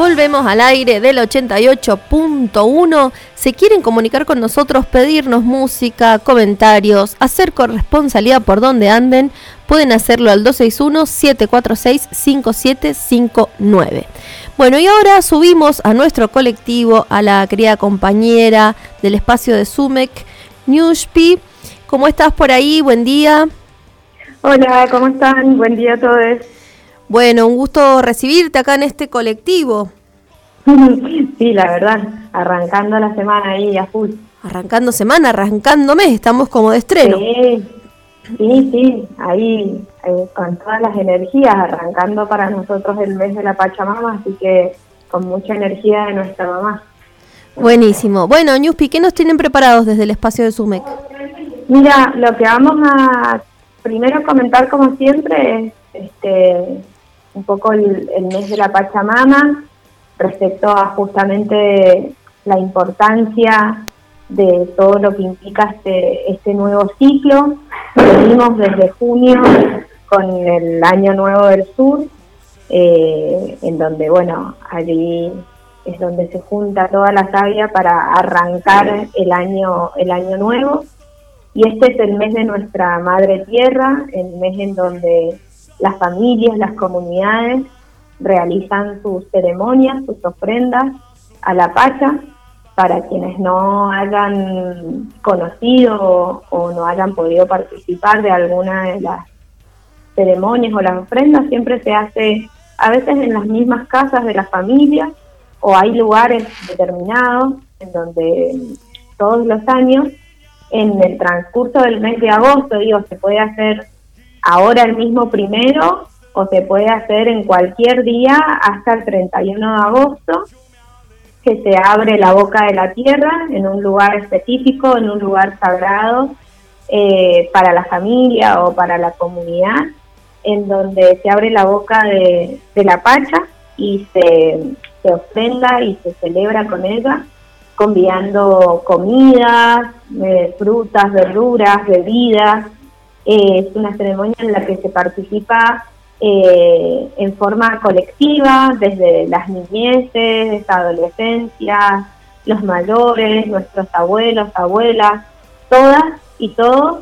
Volvemos al aire del 88.1. Si quieren comunicar con nosotros, pedirnos música, comentarios, hacer corresponsalía por donde anden, pueden hacerlo al 261-746-5759. Bueno, y ahora subimos a nuestro colectivo a la querida compañera del espacio de Sumec, Ñushpi. ¿Cómo estás por ahí? Buen día. Hola, ¿cómo están? Buen día a todos. Bueno, un gusto recibirte acá en este colectivo. Sí, la verdad, arrancando la semana ahí a full. Arrancando semana, arrancando mes, estamos como de estreno. Sí, ahí con todas las energías, arrancando para nosotros el mes de la Pachamama, así que con mucha energía de nuestra mamá. Buenísimo. Bueno, Ñuspi, ¿qué nos tienen preparados desde el espacio de Sumec? Mira, lo que vamos a primero comentar como siempre es un poco el mes de la Pachamama respecto a justamente la importancia de todo lo que implica este nuevo ciclo. Venimos desde junio con el Año Nuevo del Sur, en donde, bueno, allí es donde se junta toda la savia para arrancar el año nuevo. Y este es el mes de nuestra Madre Tierra, el mes en donde las familias, las comunidades realizan sus ceremonias, sus ofrendas a la Pacha. Para quienes no hayan conocido o no hayan podido participar de alguna de las ceremonias o las ofrendas, siempre se hace a veces en las mismas casas de las familias, o hay lugares determinados en donde todos los años, en el transcurso del mes de agosto, se puede hacer ahora el mismo primero, o se puede hacer en cualquier día hasta el 31 de agosto, que se abre la boca de la tierra en un lugar específico, en un lugar sagrado para la familia o para la comunidad, en donde se abre la boca de la Pacha y se ofrenda y se celebra con ella, convidando comidas, frutas, verduras, bebidas. Es una ceremonia en la que se participa en forma colectiva, desde las niñeces, las adolescencias, los mayores, nuestros abuelos, abuelas, todas y todos,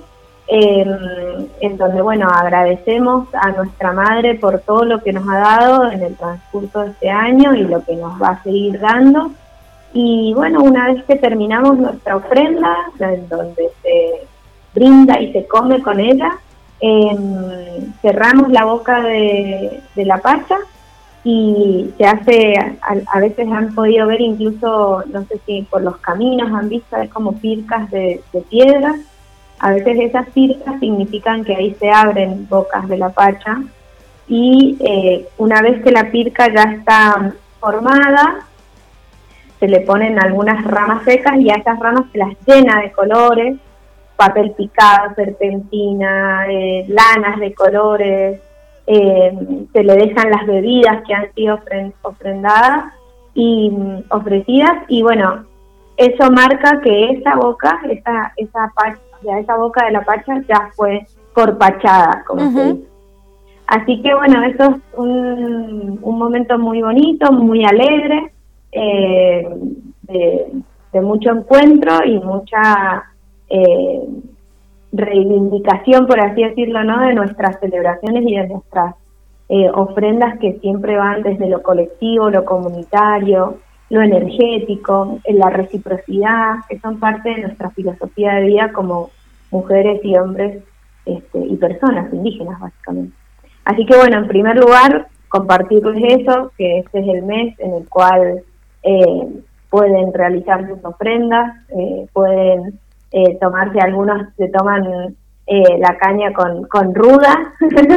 en donde, bueno, agradecemos a nuestra madre por todo lo que nos ha dado en el transcurso de este año y lo que nos va a seguir dando. Y bueno, una vez que terminamos nuestra ofrenda, en donde se brinda y se come con ella, cerramos la boca de la Pacha y se hace, a veces han podido ver incluso, no sé si por los caminos han visto, es como pircas de piedra. A veces esas pircas significan que ahí se abren bocas de la Pacha, y una vez que la pirca ya está formada, se le ponen algunas ramas secas y a esas ramas se las llena de colores, papel picado, serpentina, lanas de colores, se le dejan las bebidas que han sido ofrendadas y ofrecidas, y bueno, eso marca que esa boca, esa boca de la Pacha ya fue corpachada, como se dice. Así que bueno, eso es un momento muy bonito, muy alegre, de mucho encuentro y mucha reivindicación, por así decirlo, ¿no?, de nuestras celebraciones y de nuestras ofrendas, que siempre van desde lo colectivo, lo comunitario, lo energético, la reciprocidad, que son parte de nuestra filosofía de vida como mujeres y hombres y personas indígenas, básicamente. Así que bueno, en primer lugar, compartirles eso, que este es el mes en el cual pueden realizar sus ofrendas, pueden tomarse, algunos se toman la caña con ruda,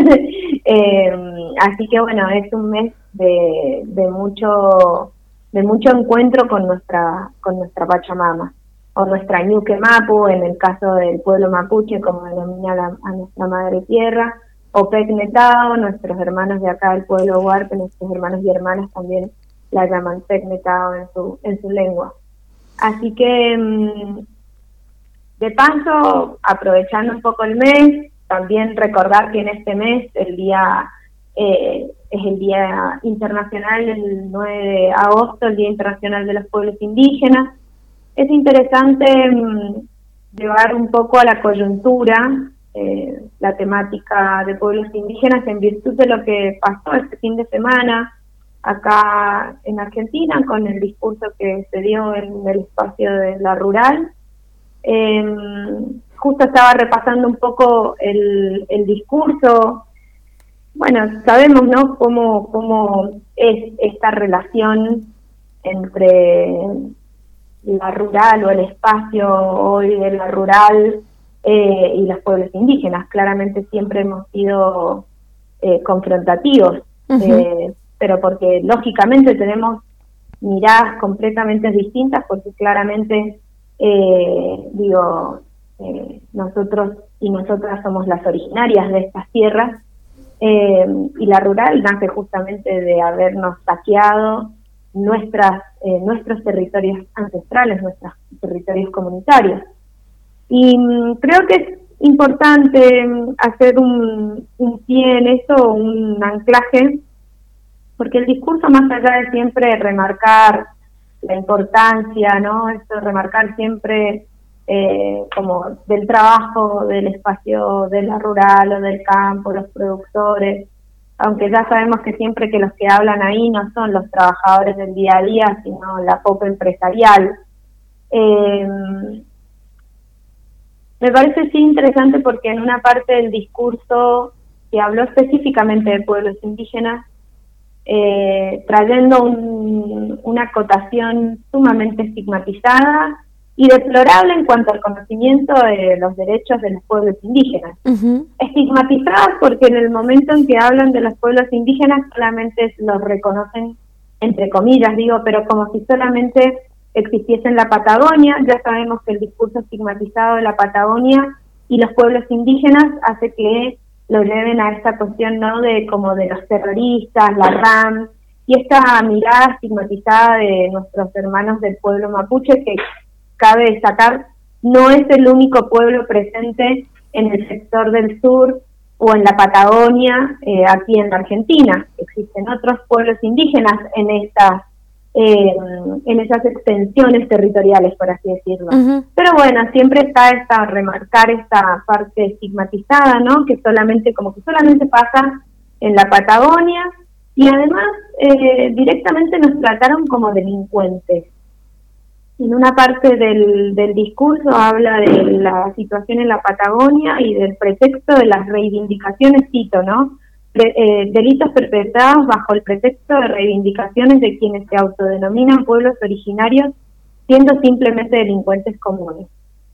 así que bueno, es un mes de mucho encuentro con nuestra Pachamama, o nuestra Ñuque Mapu, en el caso del pueblo mapuche, como denomina a nuestra Madre Tierra, o Pecnetao, nuestros hermanos de acá del pueblo Huarpe, nuestros hermanos y hermanas también la llaman Pecnetao en su lengua. Así que, de paso, aprovechando un poco el mes, también recordar que en este mes, el día es el Día Internacional, el 9 de agosto, el Día Internacional de los Pueblos Indígenas. Es interesante llevar un poco a la coyuntura la temática de pueblos indígenas en virtud de lo que pasó este fin de semana acá en Argentina con el discurso que se dio en el espacio de la rural. Justo estaba repasando un poco el discurso. Bueno, sabemos, ¿no?, cómo es esta relación entre la rural o el espacio hoy de la rural y los pueblos indígenas. Claramente siempre hemos sido confrontativos, pero porque lógicamente tenemos miradas completamente distintas, porque claramente, nosotros y nosotras somos las originarias de estas tierras, y la rural nace justamente de habernos saqueado nuestros territorios ancestrales, nuestros territorios comunitarios. Y creo que es importante hacer un pie en eso, un anclaje, porque el discurso, más allá de siempre remarcar la importancia, ¿no?, esto de remarcar siempre como del trabajo del espacio de la rural o del campo, los productores, aunque ya sabemos que siempre que los que hablan ahí no son los trabajadores del día a día, sino la popa empresarial. Me parece sí interesante porque en una parte del discurso que habló específicamente de pueblos indígenas, trayendo una acotación sumamente estigmatizada y deplorable en cuanto al conocimiento de los derechos de los pueblos indígenas. Estigmatizadas porque en el momento en que hablan de los pueblos indígenas solamente los reconocen, entre comillas digo, pero como si solamente existiese en la Patagonia. Ya sabemos que el discurso estigmatizado de la Patagonia y los pueblos indígenas hace que lo lleven a esta cuestión, ¿no?, de como de los terroristas, la RAM, y esta mirada estigmatizada de nuestros hermanos del pueblo mapuche, que cabe destacar, no es el único pueblo presente en el sector del sur o en la Patagonia, aquí en la Argentina. Existen otros pueblos indígenas en esas extensiones territoriales, por así decirlo. Pero bueno, siempre está remarcar esta parte estigmatizada, ¿no?, que solamente pasa en la Patagonia, y además directamente nos trataron como delincuentes. En una parte del discurso habla de la situación en la Patagonia y del pretexto de las reivindicaciones, cito, ¿no?, delitos perpetrados bajo el pretexto de reivindicaciones de quienes se autodenominan pueblos originarios, siendo simplemente delincuentes comunes.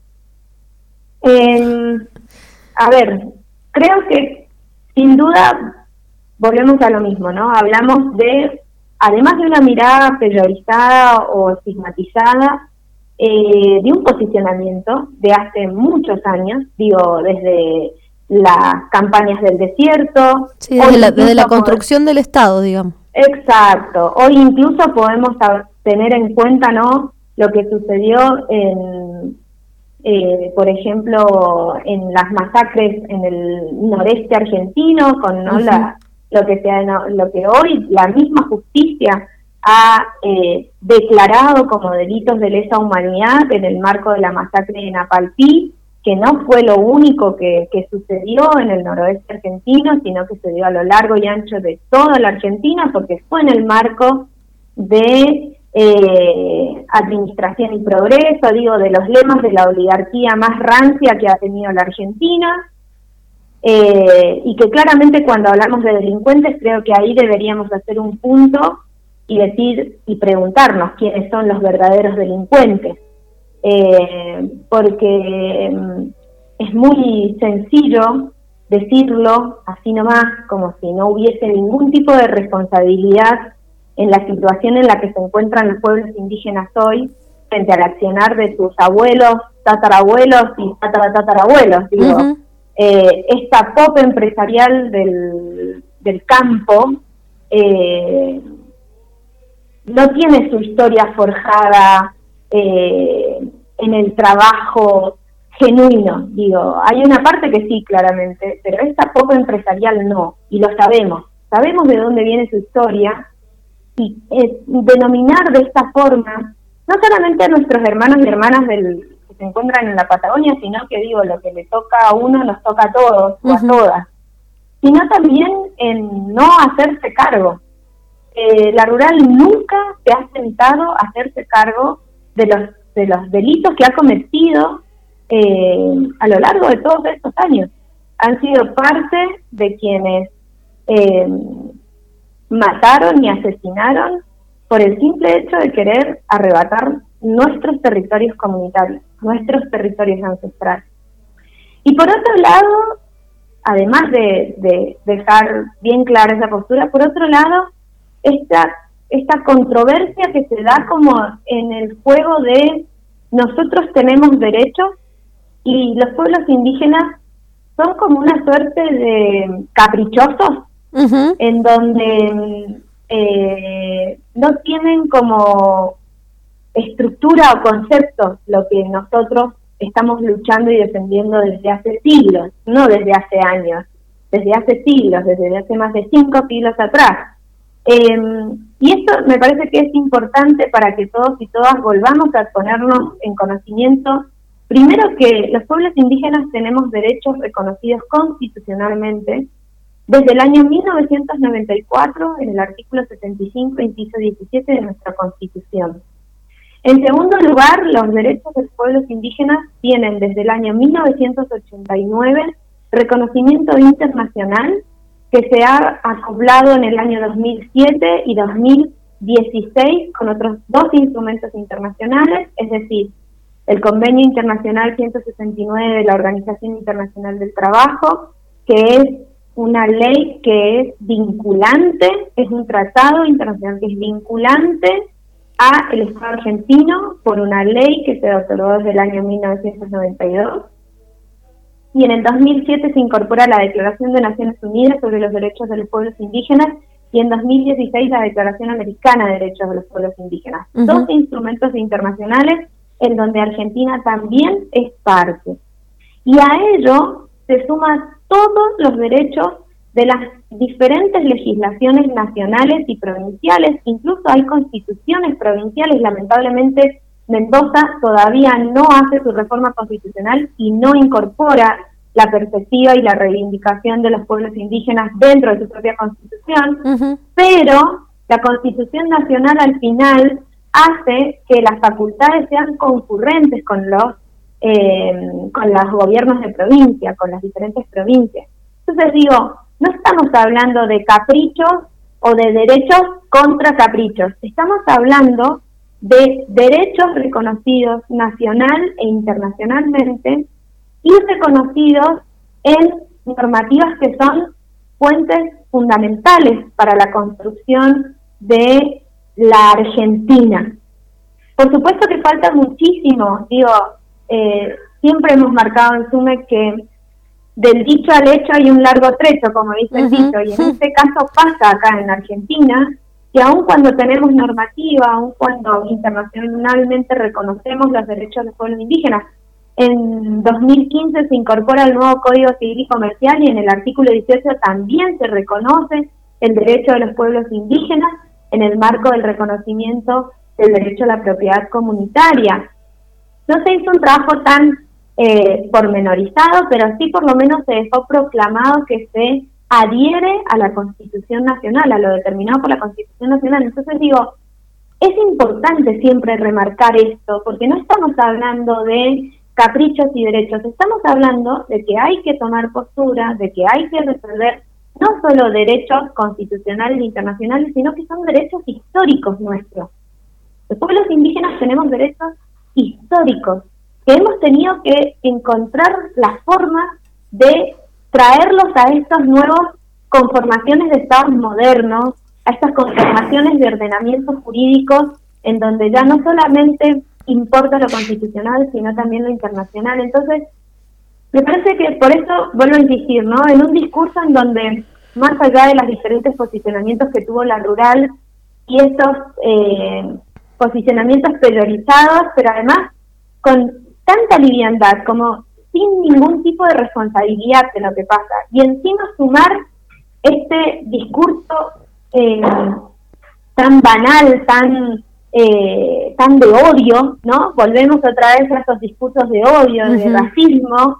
A ver, creo que sin duda volvemos a lo mismo, ¿no? Hablamos de, además de una mirada peyorizada o estigmatizada, de un posicionamiento de hace muchos años, digo, desde las campañas del desierto. Sí, desde la construcción del Estado, digamos. Exacto. Hoy incluso podemos tener en cuenta, ¿no?, lo que sucedió por ejemplo, en las masacres en el noreste argentino, con, ¿no?, lo que hoy la misma justicia ha declarado como delitos de lesa humanidad en el marco de la masacre de Napalpí, que no fue lo único que sucedió en el noroeste argentino, sino que se dio a lo largo y ancho de toda la Argentina, porque fue en el marco de administración y progreso, digo, de los lemas de la oligarquía más rancia que ha tenido la Argentina, y que claramente cuando hablamos de delincuentes creo que ahí deberíamos hacer un punto y decir y preguntarnos quiénes son los verdaderos delincuentes. Porque es muy sencillo decirlo así nomás, como si no hubiese ningún tipo de responsabilidad en la situación en la que se encuentran los pueblos indígenas hoy frente al accionar de sus abuelos, tatarabuelos y tatarabuelos. Digo, esta pop empresarial del campo no tiene su historia forjada en el trabajo genuino, digo, hay una parte que sí, claramente, pero esta poco empresarial no, y lo sabemos. sabemos de dónde viene su historia, y denominar de esta forma, no solamente a nuestros hermanos y hermanas que se encuentran en la Patagonia, sino que digo, lo que le toca a uno nos toca a todos o a todas, sino también en no hacerse cargo. La rural nunca se ha sentado a hacerse cargo de los delitos que ha cometido a lo largo de todos estos años. Han sido parte de quienes mataron y asesinaron por el simple hecho de querer arrebatar nuestros territorios comunitarios, nuestros territorios ancestrales. Y por otro lado, además de dejar bien clara esa postura, por otro lado, esta controversia que se da como en el juego de nosotros tenemos derechos y los pueblos indígenas son como una suerte de caprichosos, en donde no tienen como estructura o concepto lo que nosotros estamos luchando y defendiendo desde hace siglos, no desde hace años, desde hace siglos, desde hace más de 5 siglos atrás. Y esto me parece que es importante para que todos y todas volvamos a ponernos en conocimiento, primero que los pueblos indígenas tenemos derechos reconocidos constitucionalmente desde el año 1994 en el artículo 75, inciso 17 de nuestra Constitución. En segundo lugar, los derechos de los pueblos indígenas tienen desde el año 1989 reconocimiento internacional que se ha acoplado en el año 2007 y 2016 con otros 2 instrumentos internacionales, es decir, el Convenio Internacional 169 de la Organización Internacional del Trabajo, que es una ley que es vinculante, es un tratado internacional que es vinculante a el Estado argentino por una ley que se otorgó desde el año 1992. Y en el 2007 se incorpora la Declaración de Naciones Unidas sobre los Derechos de los Pueblos Indígenas y en 2016 la Declaración Americana de Derechos de los Pueblos Indígenas. 2 instrumentos internacionales en donde Argentina también es parte. Y a ello se suman todos los derechos de las diferentes legislaciones nacionales y provinciales, incluso hay constituciones provinciales. Lamentablemente Mendoza todavía no hace su reforma constitucional y no incorpora la perspectiva y la reivindicación de los pueblos indígenas dentro de su propia constitución, pero la Constitución Nacional al final hace que las facultades sean concurrentes con los gobiernos de provincia, con las diferentes provincias. Entonces digo, no estamos hablando de caprichos o de derechos contra caprichos, estamos hablando de derechos reconocidos nacional e internacionalmente y reconocidos en normativas que son fuentes fundamentales para la construcción de la Argentina. Por supuesto que falta muchísimo, siempre hemos marcado en SUMEC que del dicho al hecho hay un largo trecho, como dice el dicho, y en este caso pasa acá en Argentina, que aun cuando tenemos normativa, aun cuando internacionalmente reconocemos los derechos de los pueblos indígenas, en 2015 se incorpora el nuevo Código Civil y Comercial y en el artículo 18 también se reconoce el derecho de los pueblos indígenas en el marco del reconocimiento del derecho a la propiedad comunitaria. No se hizo un trabajo tan pormenorizado, pero sí por lo menos se dejó proclamado que se adhiere a la Constitución Nacional, a lo determinado por la Constitución Nacional. Entonces digo, es importante siempre remarcar esto, porque no estamos hablando de caprichos y derechos, estamos hablando de que hay que tomar postura, de que hay que resolver no solo derechos constitucionales e internacionales, sino que son derechos históricos nuestros. Los pueblos indígenas tenemos derechos históricos, que hemos tenido que encontrar la forma de traerlos a estas nuevas conformaciones de estados modernos, a estas conformaciones de ordenamientos jurídicos, en donde ya no solamente importa lo constitucional, sino también lo internacional. Entonces, me parece que por eso, vuelvo a insistir, ¿no? En un discurso en donde, más allá de los diferentes posicionamientos que tuvo la rural, y estos posicionamientos priorizados, pero además con tanta liviandad, como sin ningún tipo de responsabilidad de lo que pasa, y encima sumar este discurso tan banal, tan de odio, ¿no? Volvemos otra vez a esos discursos de odio, de racismo,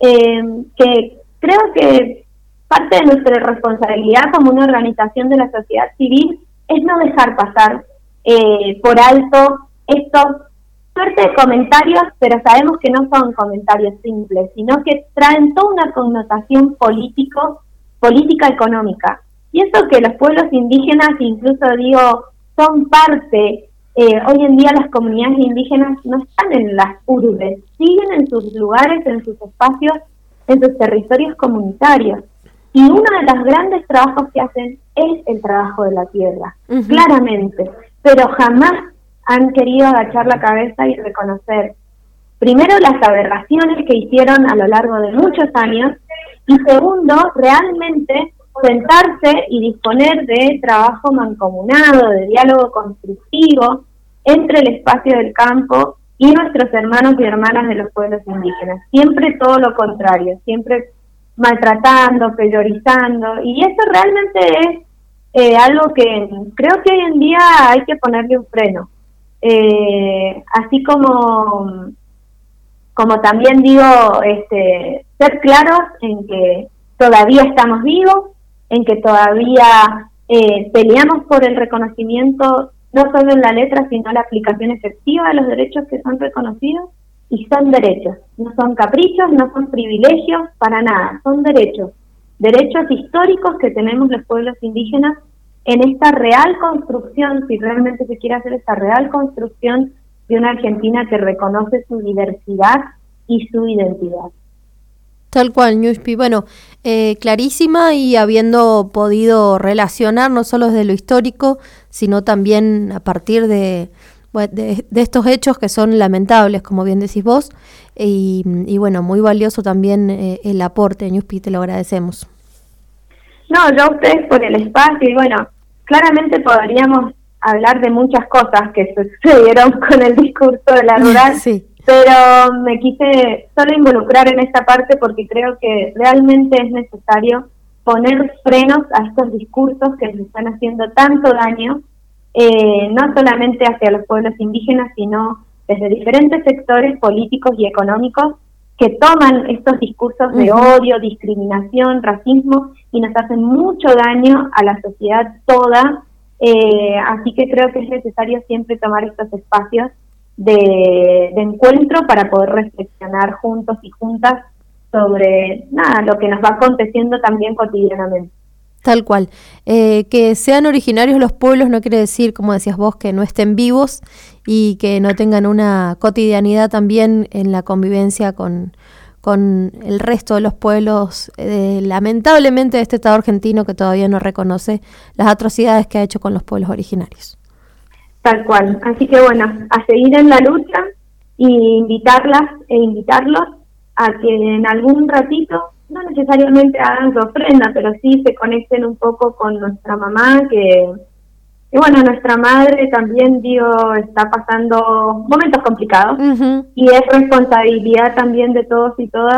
que creo que parte de nuestra responsabilidad como una organización de la sociedad civil es no dejar pasar por alto estos suerte de comentarios, pero sabemos que no son comentarios simples, sino que traen toda una connotación política económica. Pienso que los pueblos indígenas, incluso digo, son parte, hoy en día las comunidades indígenas no están en las urbes, siguen en sus lugares, en sus espacios, en sus territorios comunitarios. Y uno de los grandes trabajos que hacen es el trabajo de la tierra, claramente, pero jamás han querido agachar la cabeza y reconocer, primero, las aberraciones que hicieron a lo largo de muchos años, y segundo, realmente sentarse y disponer de trabajo mancomunado, de diálogo constructivo entre el espacio del campo y nuestros hermanos y hermanas de los pueblos indígenas. Siempre todo lo contrario, siempre maltratando, peyorizando, y eso realmente es algo que creo que hoy en día hay que ponerle un freno. Así como también digo, ser claros en que todavía estamos vivos, en que todavía peleamos por el reconocimiento, no solo en la letra, sino la aplicación efectiva de los derechos que son reconocidos, y son derechos, no son caprichos, no son privilegios, para nada, son derechos históricos que tenemos los pueblos indígenas en esta real construcción, si realmente se quiere hacer esta real construcción de una Argentina que reconoce su diversidad y su identidad. Tal cual, Ñushpi. Bueno, clarísima, y habiendo podido relacionar no solo desde lo histórico, sino también a partir de estos hechos que son lamentables, como bien decís vos, y bueno, muy valioso también el aporte, Ñushpi, te lo agradecemos. No, yo a ustedes por el espacio, y bueno, claramente podríamos hablar de muchas cosas que sucedieron con el discurso de la rural, sí, pero me quise solo involucrar en esta parte porque creo que realmente es necesario poner frenos a estos discursos que nos están haciendo tanto daño, no solamente hacia los pueblos indígenas, sino desde diferentes sectores políticos y económicos que toman estos discursos de odio, discriminación, racismo, y nos hacen mucho daño a la sociedad toda. Así que creo que es necesario siempre tomar estos espacios de encuentro para poder reflexionar juntos y juntas sobre lo que nos va aconteciendo también cotidianamente. Tal cual. Que sean originarios los pueblos no quiere decir, como decías vos, que no estén vivos y que no tengan una cotidianidad también en la convivencia con el resto de los pueblos, lamentablemente, de este Estado argentino que todavía no reconoce las atrocidades que ha hecho con los pueblos originarios. Tal cual. Así que bueno, a seguir en la lucha y invitarlas e invitarlos a que en algún ratito, no necesariamente hagan su ofrenda, pero sí se conecten un poco con nuestra mamá, que bueno, nuestra madre también, está pasando momentos complicados, y es responsabilidad también de todos y todas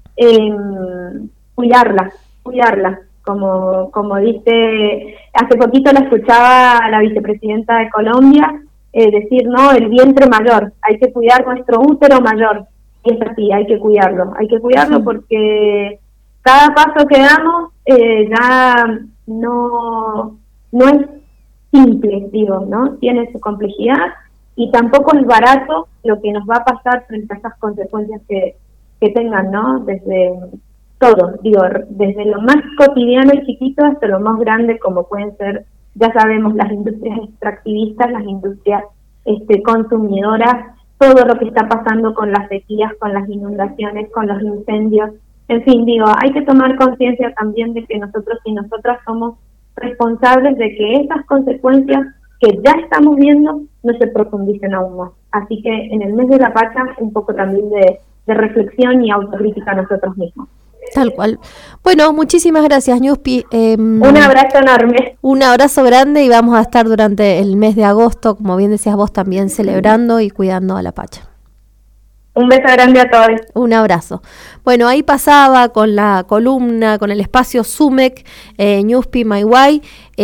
cuidarla, como dice, hace poquito la escuchaba a la vicepresidenta de Colombia decir, no, el vientre mayor, hay que cuidar nuestro útero mayor. Y es así, hay que cuidarlo porque cada paso que damos ya no es simple, ¿no? Tiene su complejidad, y tampoco es barato lo que nos va a pasar frente a esas consecuencias que tengan, ¿no? Desde todo, desde lo más cotidiano y chiquito hasta lo más grande, como pueden ser, ya sabemos, las industrias extractivistas, las industrias consumidoras, todo lo que está pasando con las sequías, con las inundaciones, con los incendios. En fin, hay que tomar conciencia también de que nosotros y nosotras somos responsables de que esas consecuencias que ya estamos viendo no se profundicen aún más. Así que en el mes de la Pacha, un poco también de reflexión y autocrítica a nosotros mismos. Tal cual. Bueno, muchísimas gracias, Ñushpi. Un abrazo enorme. Un abrazo grande, y vamos a estar durante el mes de agosto, como bien decías vos, también celebrando y cuidando a la Pacha. Un beso grande a todos. Un abrazo. Bueno, ahí pasaba con la columna, con el espacio SUMEC, Ñuspi Maiguay,